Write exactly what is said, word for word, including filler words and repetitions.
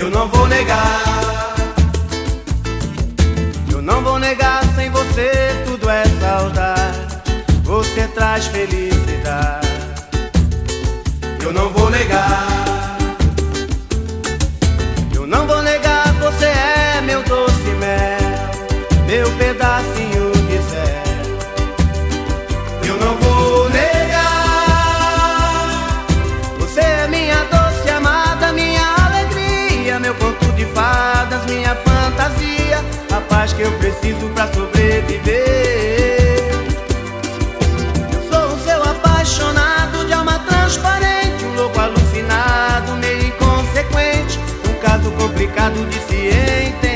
Eu não vou negar, eu não vou negar, sem você tudo é saudade. Você traz felicidade. Eu não vou negar, eu não vou negar, você é meu doce mel, meu pedacinho de céu. Eu não vou negar, você é minha doce amada, minha alegria, meu conto de fadas, minha fantasia, a paz que eu preciso pra sobreviver. Eu sou o seu apaixonado de alma transparente, um louco alucinado, meio inconsequente, um caso complicado de se entender.